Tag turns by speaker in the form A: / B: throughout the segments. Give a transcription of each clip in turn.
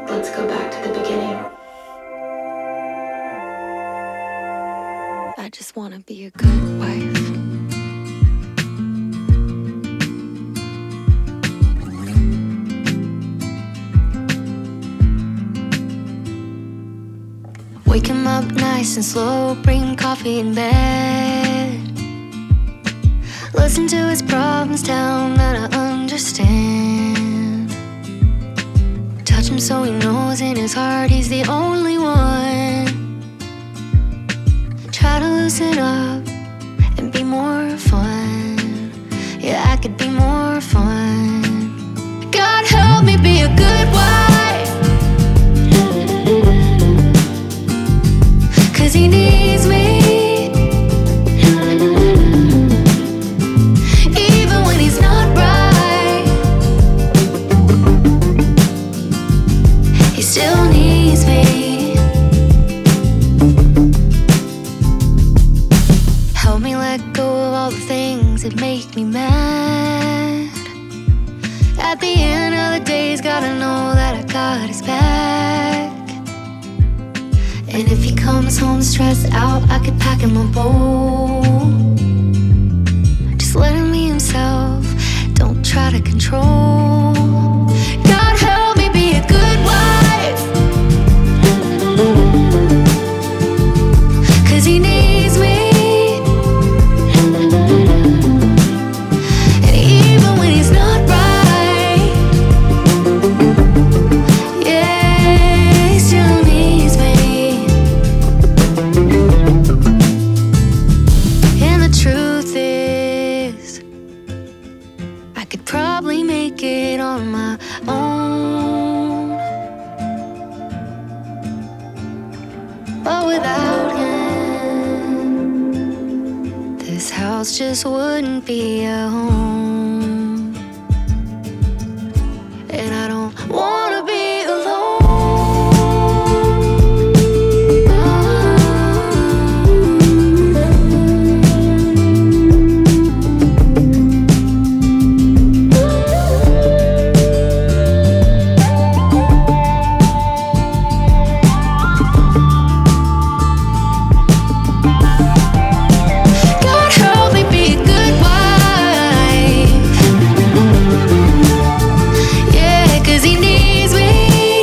A: Let's go back to the beginning.
B: I just wanna be a good wife. Wake him up nice and slow, bring coffee in bed. Listen to his problems, tell him that I understand. Touch him so he knows in his heart he's the only one. Try to loosen up and be more fun. Yeah, I could be more fun. God help me be a good wife, 'cause he needs me. Even when he's not right, he still needs me. Help me let go of all the things that make me mad. At the end of the day, he's gotta know that I got his back. And if he comes home stressed out, I could pack him a bowl. Just let him be himself, don't try to control. God help me be a good wife, 'cause he needs me. And even when he's not right, yeah, he still needs me. And the truth is, I could probably make it on my own, but without him, this house just wouldn't be a home. And I don't wanna be alone. God help me be a good wife, yeah, 'cause he needs me.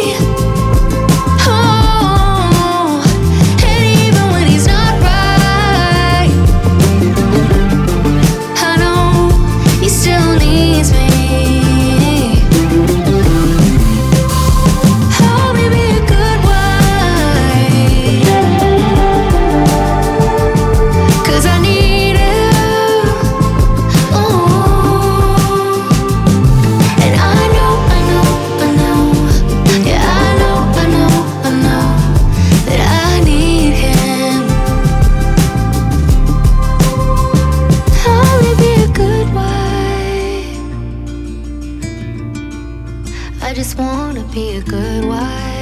B: Oh, and even when he's not right, I know he still needs me. Help me be a good wife, 'cause I need him. Oh, and I know, yeah, I know that I need him. Help me be a good wife. I just wanna be a good wife.